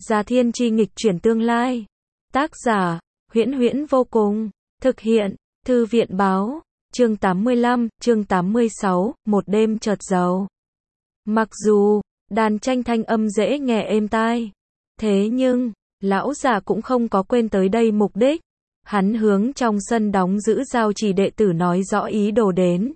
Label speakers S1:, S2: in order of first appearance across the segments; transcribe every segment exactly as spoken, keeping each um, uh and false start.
S1: Gia Thiên Chi nghịch chuyển tương lai. Tác giả, Huyễn Huyễn vô cùng. Thực hiện, Thư viện Báo. Chương tám mươi lăm, chương tám mươi sáu, một đêm chợt giàu. Mặc dù, đàn tranh thanh âm dễ nghe êm tai. Thế nhưng, lão già cũng không có quên tới đây mục đích. Hắn hướng trong sân đóng giữ giao trì đệ tử nói rõ ý đồ đến.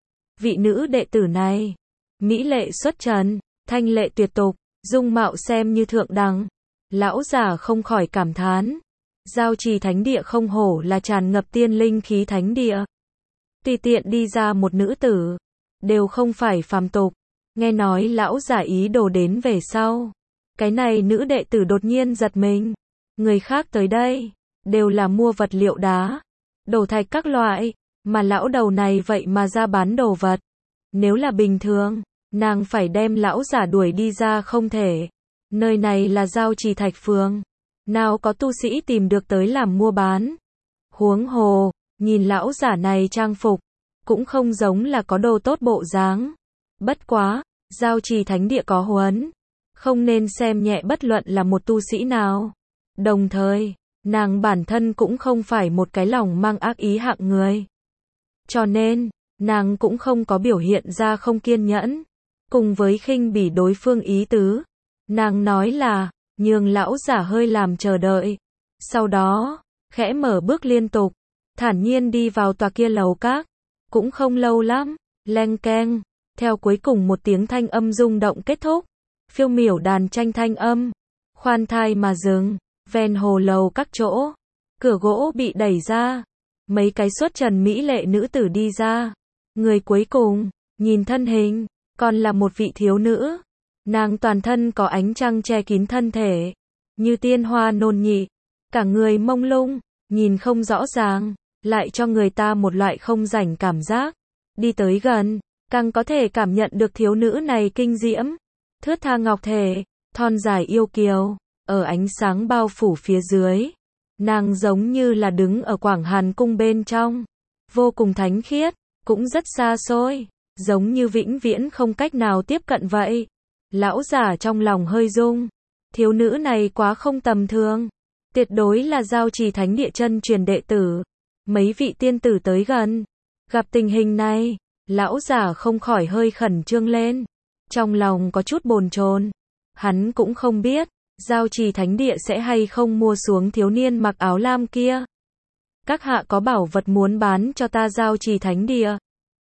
S1: Vị nữ đệ tử này, mỹ lệ xuất trần, thanh lệ tuyệt tục, dung mạo xem như thượng đẳng. Lão già không khỏi cảm thán. Giao trì thánh địa không hổ là tràn ngập tiên linh khí thánh địa. Tùy tiện đi ra một nữ tử, đều không phải phàm tục. Nghe nói lão giả ý đồ đến về sau. Cái này nữ đệ tử đột nhiên giật mình. Người khác tới đây, đều là mua vật liệu đá, đồ thạch các loại, mà lão đầu này vậy mà ra bán đồ vật. Nếu là bình thường, nàng phải đem lão giả đuổi đi ra không thể. Nơi này là giao trì thạch phường, nào có tu sĩ tìm được tới làm mua bán. Huống hồ, nhìn lão giả này trang phục, cũng không giống là có đồ tốt bộ dáng. Bất quá, giao trì thánh địa có huấn, không nên xem nhẹ bất luận là một tu sĩ nào. Đồng thời, nàng bản thân cũng không phải một cái lòng mang ác ý hạng người. Cho nên, nàng cũng không có biểu hiện ra không kiên nhẫn, cùng với khinh bỉ đối phương ý tứ. Nàng nói là, nhường lão giả hơi làm chờ đợi. Sau đó, khẽ mở bước liên tục, thản nhiên đi vào tòa kia lầu các. Cũng không lâu lắm, leng keng, theo cuối cùng một tiếng thanh âm rung động kết thúc. Phiêu miểu đàn tranh thanh âm, khoan thai mà dừng, ven hồ lầu các chỗ. Cửa gỗ bị đẩy ra, mấy cái xuất trần mỹ lệ nữ tử đi ra. Người cuối cùng, nhìn thân hình, còn là một vị thiếu nữ. Nàng toàn thân có ánh trăng che kín thân thể, như tiên hoa nôn nhị, cả người mông lung, nhìn không rõ ràng, lại cho người ta một loại không rảnh cảm giác. Đi tới gần, càng có thể cảm nhận được thiếu nữ này kinh diễm, thướt tha ngọc thể, thon dài yêu kiều, ở ánh sáng bao phủ phía dưới. Nàng giống như là đứng ở Quảng Hàn cung bên trong, vô cùng thánh khiết, cũng rất xa xôi, giống như vĩnh viễn không cách nào tiếp cận vậy. Lão giả trong lòng hơi rung, thiếu nữ này quá không tầm thường, tuyệt đối là giao trì thánh địa chân truyền đệ tử. Mấy vị tiên tử tới gần, gặp tình hình này, lão giả không khỏi hơi khẩn trương lên, trong lòng có chút bồn chồn. Hắn cũng không biết, giao trì thánh địa sẽ hay không mua xuống thiếu niên mặc áo lam kia. Các hạ có bảo vật muốn bán cho ta giao trì thánh địa?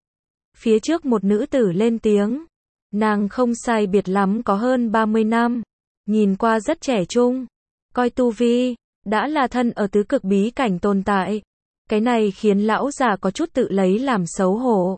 S1: Phía trước một nữ tử lên tiếng. Nàng không sai biệt lắm có hơn ba mươi năm, nhìn qua rất trẻ trung, coi tu vi, đã là thân ở tứ cực bí cảnh tồn tại. Cái này khiến lão già có chút tự lấy làm xấu hổ.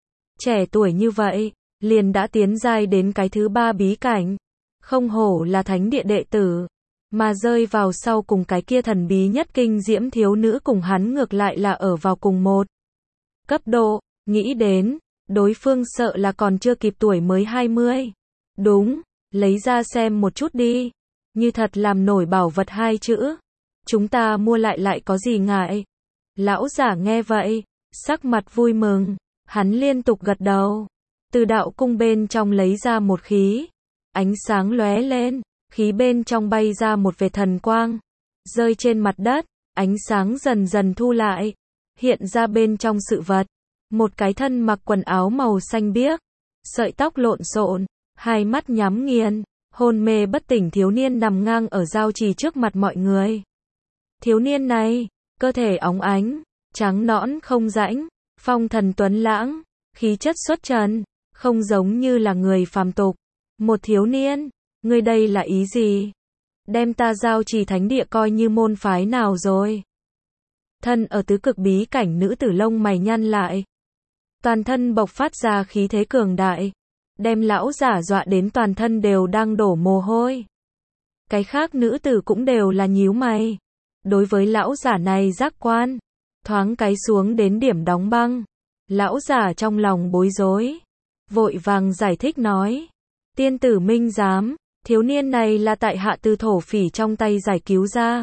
S1: Trẻ tuổi như vậy, liền đã tiến giai đến cái thứ ba bí cảnh. Không hổ là thánh địa đệ tử, mà rơi vào sau cùng cái kia thần bí nhất kinh diễm thiếu nữ cùng hắn ngược lại là ở vào cùng một cấp độ. Nghĩ đến, đối phương sợ là còn chưa kịp tuổi mới hai mươi. Đúng, lấy ra xem một chút đi. Như thật làm nổi bảo vật hai chữ, chúng ta mua lại lại có gì ngại. Lão giả nghe vậy, sắc mặt vui mừng, hắn liên tục gật đầu. Từ đạo cung bên trong lấy ra một khí, ánh sáng lóe lên, khí bên trong bay ra một vệt thần quang, rơi trên mặt đất, ánh sáng dần dần thu lại, hiện ra bên trong sự vật. Một cái thân mặc quần áo màu xanh biếc, sợi tóc lộn xộn, hai mắt nhắm nghiền, hôn mê bất tỉnh thiếu niên nằm ngang ở giao trì trước mặt mọi người. Thiếu niên này, cơ thể óng ánh, trắng nõn không rãnh, phong thần tuấn lãng, khí chất xuất trần, không giống như là người phàm tục. Một thiếu niên, ngươi đây là ý gì? Đem ta giao trì thánh địa coi như môn phái nào rồi? Thân ở tứ cực bí cảnh nữ tử lông mày nhăn lại, toàn thân bộc phát ra khí thế cường đại, đem lão giả dọa đến toàn thân đều đang đổ mồ hôi. Cái khác nữ tử cũng đều là nhíu mày. Đối với lão giả này giác quan, thoáng cái xuống đến điểm đóng băng. Lão giả trong lòng bối rối, vội vàng giải thích nói. Tiên tử minh giám, thiếu niên này là tại hạ từ thổ phỉ trong tay giải cứu ra.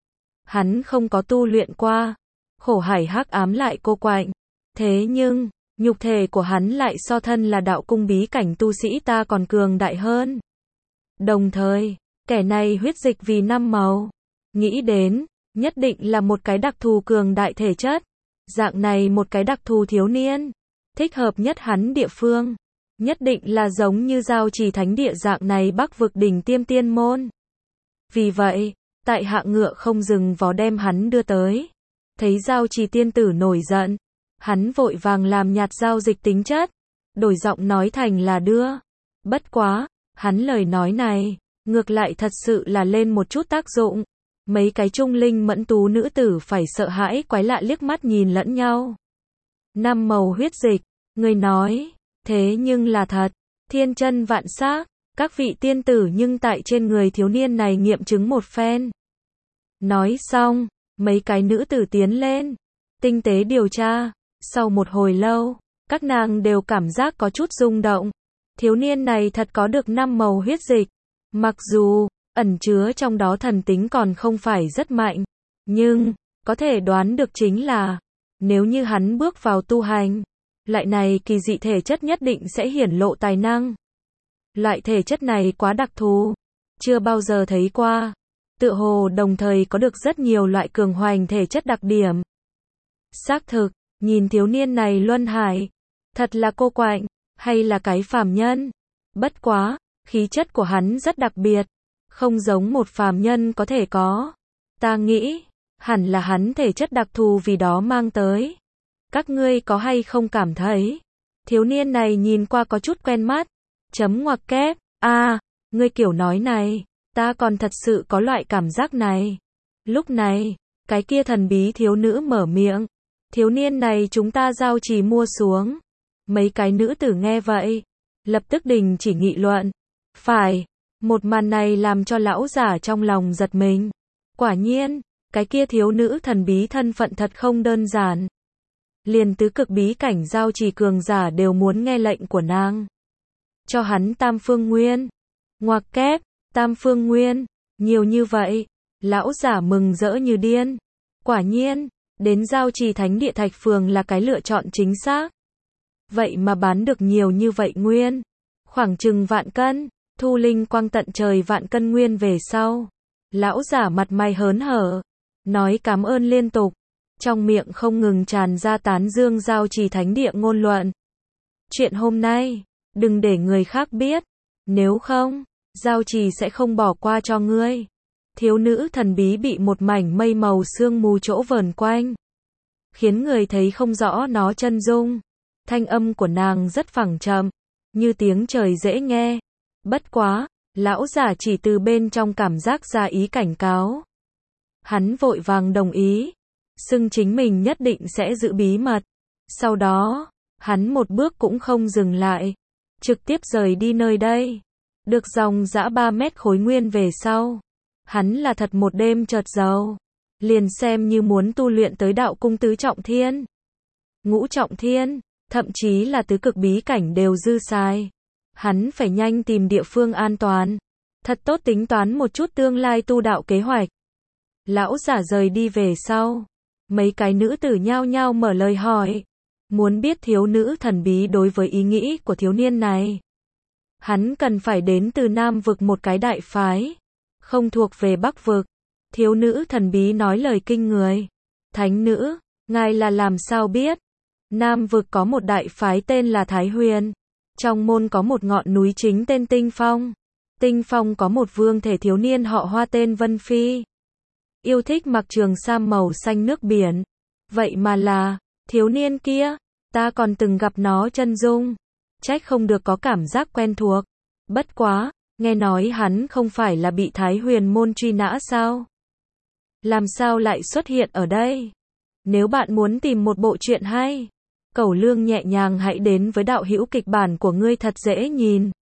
S1: Hắn không có tu luyện qua, khổ hải hắc ám lại cô quạnh. Thế nhưng, nhục thể của hắn lại so thân là đạo cung bí cảnh tu sĩ ta còn cường đại hơn. Đồng thời, Kẻ này huyết dịch vì năm màu. Nghĩ đến, nhất định là một cái đặc thù cường đại thể chất. Dạng này một cái đặc thù thiếu niên. Thích hợp nhất hắn địa phương. Nhất định là giống như Giao Trì Thánh Địa dạng này Bắc vực đỉnh tiêm tiên môn. Vì vậy, tại hạ ngựa không dừng vó đem hắn đưa tới. Thấy Giao Trì tiên tử nổi giận. Hắn vội vàng làm nhạt giao dịch tính chất. Đổi giọng nói thành là đưa. Bất quá, hắn lời nói này, ngược lại thật sự là lên một chút tác dụng. Mấy cái trung linh mẫn tú nữ tử phải sợ hãi quái lạ liếc mắt nhìn lẫn nhau. Năm màu huyết dịch, người nói, thế nhưng là thật, thiên chân vạn xác, các vị tiên tử nhưng tại trên người thiếu niên này nghiệm chứng một phen. Nói xong, mấy cái nữ tử tiến lên, tinh tế điều tra, sau một hồi lâu, các nàng đều cảm giác có chút rung động. Thiếu niên này thật có được năm màu huyết dịch, mặc dù ẩn chứa trong đó thần tính còn không phải rất mạnh, nhưng có thể đoán được chính là nếu như hắn bước vào tu hành, loại này kỳ dị thể chất nhất định sẽ hiển lộ tài năng. Loại thể chất này quá đặc thù, chưa bao giờ thấy qua, tựa hồ đồng thời có được rất nhiều loại cường hoành thể chất đặc điểm. Xác thực, nhìn thiếu niên này luân hải, thật là cô quạnh, hay là cái phàm nhân. Bất quá, khí chất của hắn rất đặc biệt, không giống một phàm nhân có thể có. Ta nghĩ, hẳn là hắn thể chất đặc thù vì đó mang tới. Các ngươi có hay không cảm thấy, thiếu niên này nhìn qua có chút quen mắt. Chấm ngoặc kép, a, à, ngươi kiểu nói này, ta còn thật sự có loại cảm giác này. Lúc này, cái kia thần bí thiếu nữ mở miệng. Thiếu niên này chúng ta Giao Trì mua xuống. Mấy cái nữ tử nghe vậy, lập tức đình chỉ nghị luận. Phải, một màn này làm cho lão giả trong lòng giật mình. Quả nhiên, cái kia thiếu nữ thần bí thân phận thật không đơn giản. Liền tứ cực bí cảnh Giao Trì cường giả đều muốn nghe lệnh của nàng. Cho hắn tam phương nguyên. Ngoặc kép, tam phương nguyên, nhiều như vậy. Lão giả mừng rỡ như điên. Quả nhiên, đến Giao Trì Thánh Địa Thạch Phường là cái lựa chọn chính xác. Vậy mà bán được nhiều như vậy nguyên. Khoảng chừng vạn cân, thu linh quang tận trời vạn cân nguyên về sau. Lão giả mặt mày hớn hở, nói cảm ơn liên tục. Trong miệng không ngừng tràn ra tán dương Giao Trì Thánh Địa ngôn luận. Chuyện hôm nay, đừng để người khác biết. Nếu không, Giao Trì sẽ không bỏ qua cho ngươi. Thiếu nữ thần bí bị một mảnh mây màu sương mù chỗ vờn quanh, khiến người thấy không rõ nó chân dung. Thanh âm của nàng rất phẳng chậm, như tiếng trời dễ nghe. Bất quá, lão giả chỉ từ bên trong cảm giác ra ý cảnh cáo. Hắn vội vàng đồng ý, xưng chính mình nhất định sẽ giữ bí mật. Sau đó, hắn một bước cũng không dừng lại, trực tiếp rời đi nơi đây. Được dòng dã ba mét khối nguyên về sau, hắn là thật một đêm chợt giàu, liền xem như muốn tu luyện tới đạo cung tứ trọng thiên, ngũ trọng thiên, thậm chí là tứ cực bí cảnh đều dư xài. Hắn phải nhanh tìm địa phương an toàn, thật tốt tính toán một chút tương lai tu đạo kế hoạch. Lão giả rời đi về sau, mấy cái nữ tử nhao nhao mở lời hỏi, muốn biết thiếu nữ thần bí đối với ý nghĩ của thiếu niên này. Hắn cần phải đến từ Nam vực một cái đại phái, không thuộc về Bắc vực. Thiếu nữ thần bí nói lời kinh người. Thánh nữ, ngài là làm sao biết? Nam vực có một đại phái tên là Thái Huyền. Trong môn có một ngọn núi chính tên Tinh Phong. Tinh Phong có một vương thể thiếu niên họ Hoa tên Vân Phi. Yêu thích mặc trường sam màu xanh nước biển. Vậy mà là, thiếu niên kia, ta còn từng gặp nó chân dung. Trách không được có cảm giác quen thuộc. Bất quá, nghe nói hắn không phải là bị Thái Huyền môn truy nã sao? Làm sao lại xuất hiện ở đây? Nếu bạn muốn tìm một bộ truyện hay, Cẩu Lương nhẹ nhàng hãy đến với đạo hữu kịch bản của ngươi thật dễ nhìn.